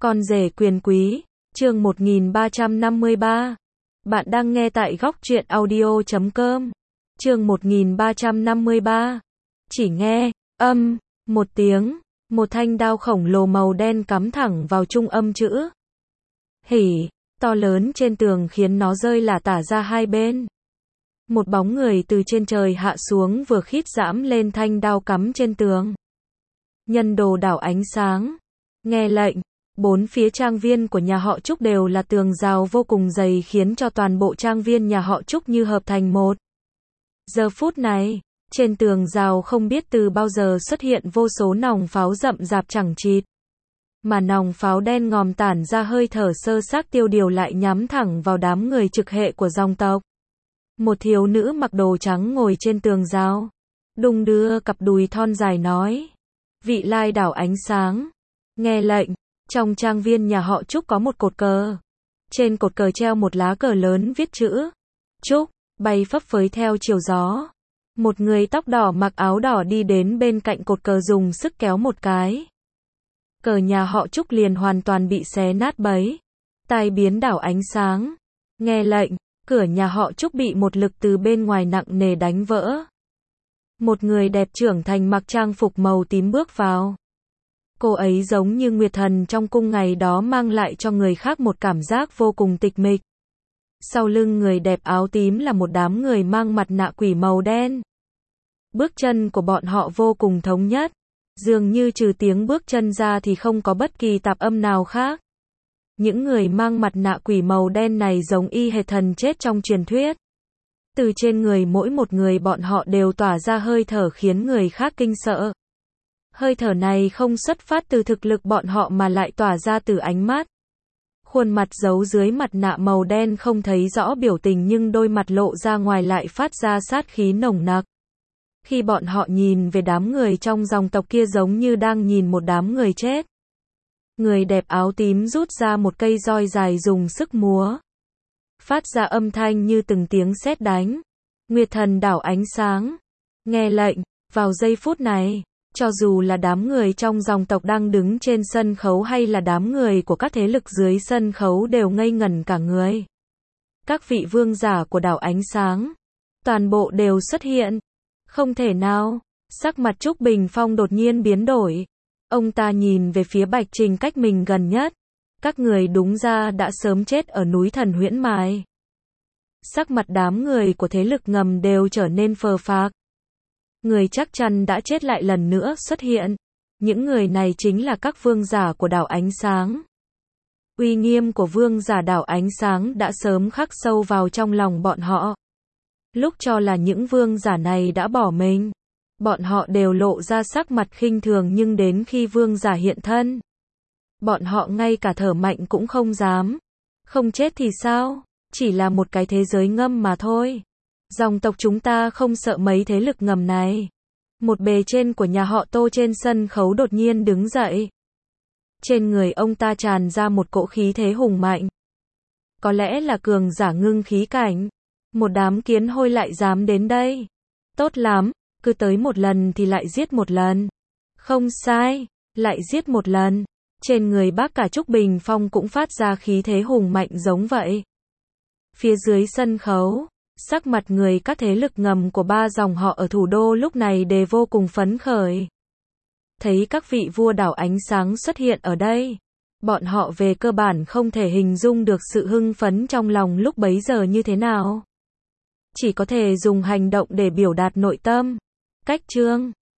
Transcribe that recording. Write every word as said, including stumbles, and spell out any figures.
Con rể quyền quý, chương một nghìn ba trăm năm mươi ba. Bạn đang nghe tại góc truyện audio chấm com. Chương một nghìn ba trăm năm mươi ba. Chỉ nghe, âm, một tiếng, một thanh đao khổng lồ màu đen cắm thẳng vào trung âm chữ hỉ, to lớn trên tường khiến nó rơi lả tả ra hai bên. Một bóng người từ trên trời hạ xuống vừa khít giãm lên thanh đao cắm trên tường. Nhân đồ đảo ánh sáng. Nghe lệnh. Bốn phía trang viên của nhà họ Trúc đều là tường rào vô cùng dày khiến cho toàn bộ trang viên nhà họ Trúc như hợp thành một. Giờ phút này, trên tường rào không biết từ bao giờ xuất hiện vô số nòng pháo rậm rạp chẳng chịt. Mà nòng pháo đen ngòm tản ra hơi thở sơ xác tiêu điều lại nhắm thẳng vào đám người trực hệ của dòng tộc. Một thiếu nữ mặc đồ trắng ngồi trên tường rào, đung đưa cặp đùi thon dài nói: Vị lai đảo ánh sáng. Nghe lệnh. Trong trang viên nhà họ Trúc có một cột cờ. Trên cột cờ treo một lá cờ lớn viết chữ Trúc, bay phấp phới theo chiều gió. Một người tóc đỏ mặc áo đỏ đi đến bên cạnh cột cờ dùng sức kéo một cái. Cờ nhà họ Trúc liền hoàn toàn bị xé nát bấy. Tai biến đảo ánh sáng. Nghe lệnh, cửa nhà họ Trúc bị một lực từ bên ngoài nặng nề đánh vỡ. Một người đẹp trưởng thành mặc trang phục màu tím bước vào. Cô ấy giống như Nguyệt Thần trong cung ngày đó, mang lại cho người khác một cảm giác vô cùng tịch mịch. Sau lưng người đẹp áo tím là một đám người mang mặt nạ quỷ màu đen. Bước chân của bọn họ vô cùng thống nhất, dường như trừ tiếng bước chân ra thì không có bất kỳ tạp âm nào khác. Những người mang mặt nạ quỷ màu đen này giống y hệt thần chết trong truyền thuyết. Từ trên người mỗi một người bọn họ đều tỏa ra hơi thở khiến người khác kinh sợ. Hơi thở này không xuất phát từ thực lực bọn họ mà lại tỏa ra từ ánh mắt. Khuôn mặt giấu dưới mặt nạ màu đen không thấy rõ biểu tình nhưng đôi mặt lộ ra ngoài lại phát ra sát khí nồng nặc. Khi bọn họ nhìn về đám người trong dòng tộc kia giống như đang nhìn một đám người chết. Người đẹp áo tím rút ra một cây roi dài dùng sức múa. Phát ra âm thanh như từng tiếng sét đánh. Nguyệt Thần đảo ánh sáng. Nghe lệnh, vào giây phút này. Cho dù là đám người trong dòng tộc đang đứng trên sân khấu hay là đám người của các thế lực dưới sân khấu đều ngây ngẩn cả người. Các vị vương giả của đảo ánh sáng, toàn bộ đều xuất hiện. Không thể nào, sắc mặt Trúc Bình Phong đột nhiên biến đổi. Ông ta nhìn về phía Bạch Trình cách mình gần nhất. Các người đúng ra đã sớm chết ở núi Thần Huyễn Mài. Sắc mặt đám người của thế lực ngầm đều trở nên phờ phạc. Người chắc chắn đã chết lại lần nữa xuất hiện. Những người này chính là các vương giả của đảo ánh sáng. Uy nghiêm của vương giả đảo ánh sáng đã sớm khắc sâu vào trong lòng bọn họ. Lúc cho là những vương giả này đã bỏ mình, bọn họ đều lộ ra sắc mặt khinh thường, nhưng đến khi vương giả hiện thân, bọn họ ngay cả thở mạnh cũng không dám. Không chết thì sao? Chỉ là một cái thế giới ngầm mà thôi. Dòng tộc chúng ta không sợ mấy thế lực ngầm này. Một bề trên của nhà họ Tô trên sân khấu đột nhiên đứng dậy. Trên người ông ta tràn ra một cỗ khí thế hùng mạnh. Có lẽ là cường giả ngưng khí cảnh. Một đám kiến hôi lại dám đến đây. Tốt lắm, cứ tới một lần thì lại giết một lần. Không sai, lại giết một lần. Trên người bác cả Trúc Bình Phong cũng phát ra khí thế hùng mạnh giống vậy. Phía dưới sân khấu, sắc mặt người các thế lực ngầm của ba dòng họ ở thủ đô lúc này đều vô cùng phấn khởi. Thấy các vị vua đảo ánh sáng xuất hiện ở đây, bọn họ về cơ bản không thể hình dung được sự hưng phấn trong lòng lúc bấy giờ như thế nào. Chỉ có thể dùng hành động để biểu đạt nội tâm. Cách chương